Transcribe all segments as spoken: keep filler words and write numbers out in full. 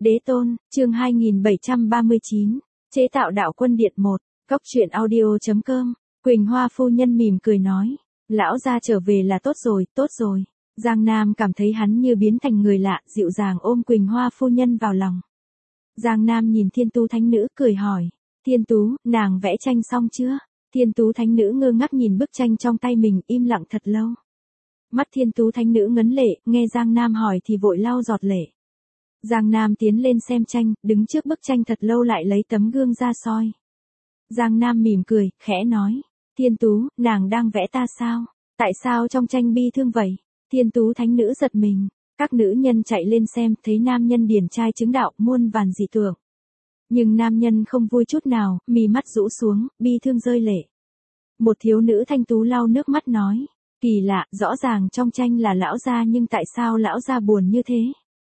Đế tôn, chương hai nghìn bảy trăm ba mươi chín, chế tạo đạo quân điện một, cốc truyện audio.com, Quỳnh Hoa phu nhân mỉm cười nói, lão gia trở về là tốt rồi, tốt rồi. Giang Nam cảm thấy hắn như biến thành người lạ, dịu dàng ôm Quỳnh Hoa phu nhân vào lòng. Giang Nam nhìn Thiên Tú Thánh Nữ cười hỏi, Thiên Tú, nàng vẽ tranh xong chưa? Thiên Tú Thánh Nữ ngơ ngác nhìn bức tranh trong tay mình, im lặng thật lâu. Mắt Thiên Tú Thánh Nữ ngấn lệ, nghe Giang Nam hỏi thì vội lau giọt lệ. Giang Nam tiến lên xem tranh, đứng trước bức tranh thật lâu lại lấy tấm gương ra soi. Giang Nam mỉm cười, khẽ nói, Thiên Tú, nàng đang vẽ ta sao? Tại sao trong tranh bi thương vậy? Thiên Tú Thánh Nữ giật mình, các nữ nhân chạy lên xem, thấy nam nhân điển trai chứng đạo, muôn vàn dị tưởng. Nhưng nam nhân không vui chút nào, mí mắt rũ xuống, bi thương rơi lệ. Một thiếu nữ thanh tú lau nước mắt nói, kỳ lạ, rõ ràng trong tranh là lão gia nhưng tại sao lão gia buồn như thế?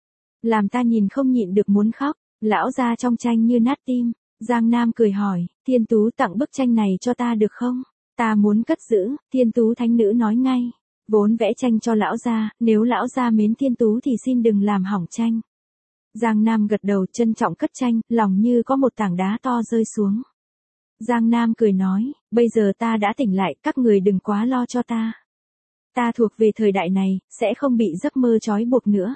Làm ta nhìn không nhịn được muốn khóc, lão gia trong tranh như nát tim. Giang Nam cười hỏi, Thiên Tú tặng bức tranh này cho ta được không? Ta muốn cất giữ. Thiên Tú Thánh Nữ nói ngay, vốn vẽ tranh cho lão gia, nếu lão gia mến Thiên Tú thì xin đừng làm hỏng tranh. Giang Nam gật đầu trân trọng cất tranh, lòng như có một tảng đá to rơi xuống. Giang Nam cười nói, bây giờ ta đã tỉnh lại, các người đừng quá lo cho ta. Ta thuộc về thời đại này, sẽ không bị giấc mơ trói buộc nữa.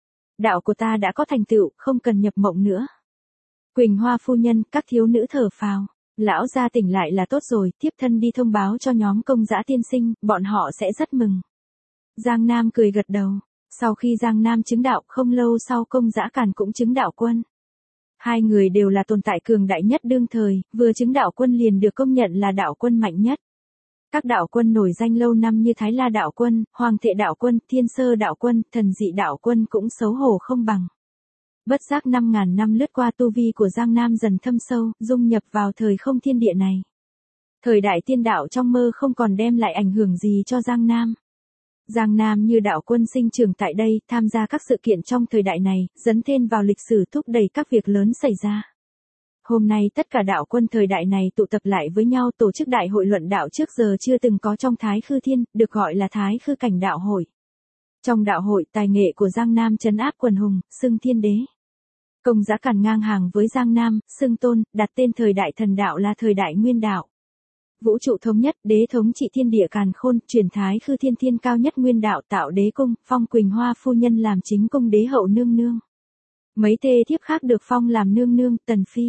Đạo của ta đã có thành tựu, không cần nhập mộng nữa. Quỳnh Hoa phu nhân, các thiếu nữ thở phào, lão gia tỉnh lại là tốt rồi, thiếp thân đi thông báo cho nhóm Công Dã tiên sinh, bọn họ sẽ rất mừng. Giang Nam cười gật đầu, sau khi Giang Nam chứng đạo không lâu sau Công Dã Càn cũng chứng đạo quân. Hai người đều là tồn tại cường đại nhất đương thời, vừa chứng đạo quân liền được công nhận là đạo quân mạnh nhất. Các đạo quân nổi danh lâu năm như Thái La đạo quân, Hoàng Thệ đạo quân, Thiên Sơ đạo quân, Thần Dị đạo quân cũng xấu hổ không bằng. Bất giác năm ngàn năm lướt qua, tu vi của Giang Nam dần thâm sâu, dung nhập vào thời không thiên địa này. Thời đại tiên đạo trong mơ không còn đem lại ảnh hưởng gì cho Giang Nam. Giang Nam như đạo quân sinh trưởng tại đây, tham gia các sự kiện trong thời đại này, dấn thân vào lịch sử thúc đẩy các việc lớn xảy ra. Hôm nay tất cả đạo quân thời đại này tụ tập lại với nhau tổ chức đại hội luận đạo trước giờ chưa từng có trong Thái Khư Thiên, được gọi là Thái Khư Cảnh Đạo Hội. Trong đạo hội, tài nghệ của Giang Nam trấn áp quần hùng, xưng thiên đế. Công Dã Càn ngang hàng với Giang Nam, xưng tôn, đặt tên thời đại thần đạo là thời đại nguyên đạo. Vũ trụ thống nhất, đế thống trị thiên địa càn khôn, truyền Thái Khư Thiên thiên cao nhất nguyên đạo, tạo đế cung, phong Quỳnh Hoa phu nhân làm chính cung đế hậu nương nương. Mấy thê thiếp khác được phong làm nương nương, tần phi.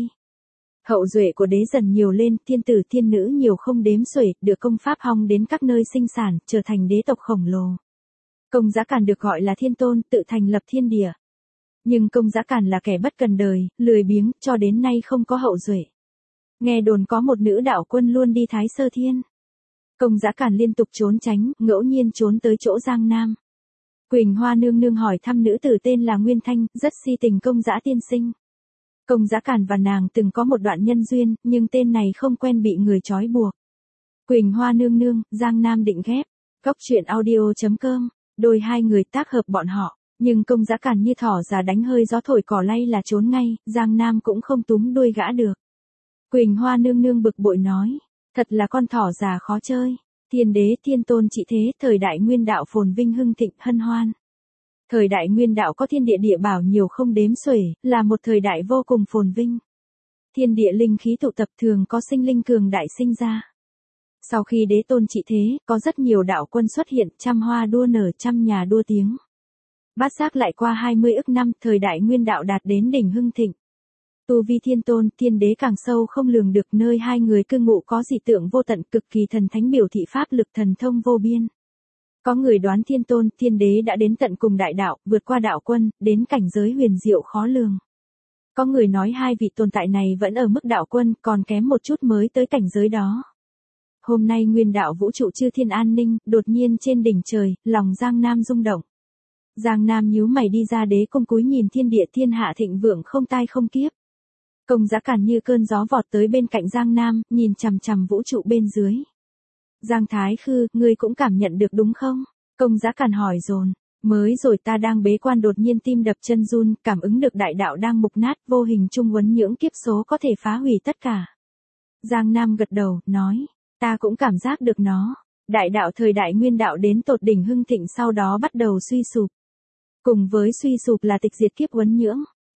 Hậu duệ của đế dần nhiều lên, thiên tử thiên nữ nhiều không đếm xuể, được công pháp hong đến các nơi sinh sản, trở thành đế tộc khổng lồ. Công Dã Càn được gọi là thiên tôn, tự thành lập thiên địa. Nhưng Công Dã Càn là kẻ bất cần đời, lười biếng, cho đến nay không có hậu duệ. Nghe đồn có một nữ đạo quân luôn đi Thái Sơ Thiên. Công Dã Càn liên tục trốn tránh, ngẫu nhiên trốn tới chỗ Giang Nam. Quỳnh Hoa nương nương hỏi thăm nữ tử tên là Nguyên Thanh, rất si tình Công Dã tiên sinh. Công Dã Càn và nàng từng có một đoạn nhân duyên, nhưng tên này không quen bị người trói buộc. Quỳnh Hoa nương nương, Giang Nam định ghép. Cốc truyện audio.com, đôi hai người tác hợp bọn họ, nhưng Công Dã Càn như thỏ già đánh hơi gió thổi cỏ lay là trốn ngay, Giang Nam cũng không túm đuôi gã được. Quỳnh Hoa nương nương bực bội nói, thật là con thỏ già khó chơi. Thiên đế thiên tôn trị thế, thời đại nguyên đạo phồn vinh hưng thịnh hân hoan. Thời đại nguyên đạo có thiên địa địa bảo nhiều không đếm xuể, là một thời đại vô cùng phồn vinh. Thiên địa linh khí tụ tập, thường có sinh linh cường đại sinh ra. Sau khi đế tôn trị thế, có rất nhiều đạo quân xuất hiện, trăm hoa đua nở, trăm nhà đua tiếng. Bát giác lại qua hai mươi ức năm, thời đại nguyên đạo đạt đến đỉnh hưng thịnh. Tu vi thiên tôn, thiên đế càng sâu không lường được, nơi hai người cư ngụ có dị tượng vô tận, cực kỳ thần thánh biểu thị pháp lực thần thông vô biên. Có người đoán thiên tôn, thiên đế đã đến tận cùng đại đạo, vượt qua đạo quân, đến cảnh giới huyền diệu khó lường. Có người nói hai vị tồn tại này vẫn ở mức đạo quân, còn kém một chút mới tới cảnh giới đó. Hôm nay nguyên đạo vũ trụ chư thiên an ninh, đột nhiên trên đỉnh trời, lòng Giang Nam rung động. Giang Nam nhíu mày đi ra đế cung cúi nhìn thiên địa thiên hạ thịnh vượng không tai không kiếp. Công Dã Càn như cơn gió vọt tới bên cạnh Giang Nam, nhìn chằm chằm vũ trụ bên dưới. Giang Thái Khư, ngươi cũng cảm nhận được đúng không? Công Dã Càn hỏi dồn. Mới rồi ta đang bế quan đột nhiên tim đập chân run, cảm ứng được đại đạo đang mục nát, vô hình trung uốn nhưỡng kiếp số có thể phá hủy tất cả. Giang Nam gật đầu, nói, ta cũng cảm giác được nó. Đại đạo thời đại nguyên đạo đến tột đỉnh hưng thịnh, sau đó bắt đầu suy sụp. Cùng với suy sụp là tịch diệt kiếp uốn nhưỡng.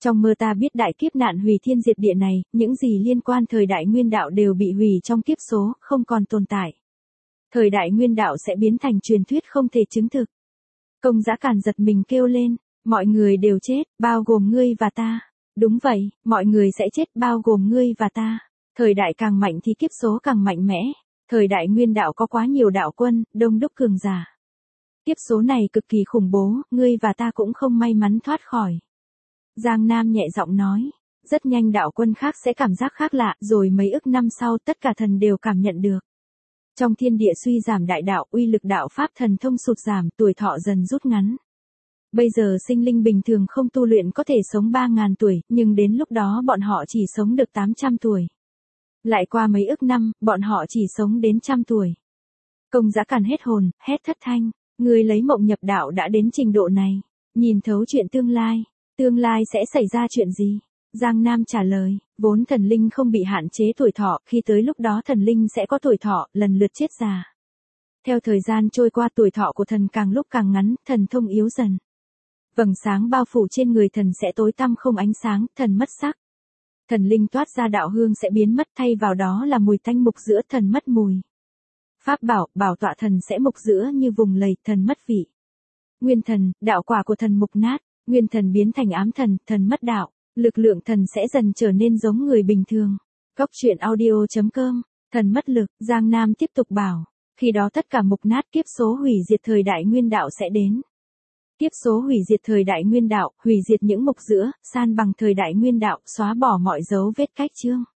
Trong mơ ta biết đại kiếp nạn hủy thiên diệt địa này, những gì liên quan thời đại nguyên đạo đều bị hủy trong kiếp số, không còn tồn tại. Thời đại nguyên đạo sẽ biến thành truyền thuyết không thể chứng thực. Công Dã Càn giật mình kêu lên, mọi người đều chết, bao gồm ngươi và ta. Đúng vậy, mọi người sẽ chết bao gồm ngươi và ta. Thời đại càng mạnh thì kiếp số càng mạnh mẽ. Thời đại nguyên đạo có quá nhiều đạo quân, đông đúc cường giả. Kiếp số này cực kỳ khủng bố, ngươi và ta cũng không may mắn thoát khỏi. Giang Nam nhẹ giọng nói, rất nhanh đạo quân khác sẽ cảm giác khác lạ, rồi mấy ức năm sau tất cả thần đều cảm nhận được. Trong thiên địa suy giảm đại đạo, uy lực đạo pháp thần thông sụt giảm, tuổi thọ dần rút ngắn. Bây giờ sinh linh bình thường không tu luyện có thể sống ba nghìn tuổi, nhưng đến lúc đó bọn họ chỉ sống được tám trăm tuổi. Lại qua mấy ức năm, bọn họ chỉ sống đến trăm tuổi. Công Dã Càn hết hồn, hét thất thanh, ngươi lấy mộng nhập đạo đã đến trình độ này, nhìn thấu chuyện tương lai, tương lai sẽ xảy ra chuyện gì? Giang Nam trả lời, vốn thần linh không bị hạn chế tuổi thọ, khi tới lúc đó thần linh sẽ có tuổi thọ, lần lượt chết già. Theo thời gian trôi qua tuổi thọ của thần càng lúc càng ngắn, thần thông yếu dần. Vầng sáng bao phủ trên người thần sẽ tối tăm không ánh sáng, thần mất sắc. Thần linh toát ra đạo hương sẽ biến mất, thay vào đó là mùi tanh mục giữa, thần mất mùi. Pháp bảo, bảo tọa thần sẽ mục giữa như vùng lầy, thần mất vị. Nguyên thần, đạo quả của thần mục nát, nguyên thần biến thành ám thần, thần mất đạo. Lực lượng thần sẽ dần trở nên giống người bình thường. Cốc truyện audio chấm com, thần mất lực, Giang Nam tiếp tục bảo. Khi đó tất cả mục nát, kiếp số hủy diệt thời đại nguyên đạo sẽ đến. Kiếp số hủy diệt thời đại nguyên đạo, hủy diệt những mục giữa, san bằng thời đại nguyên đạo, xóa bỏ mọi dấu vết cách chương.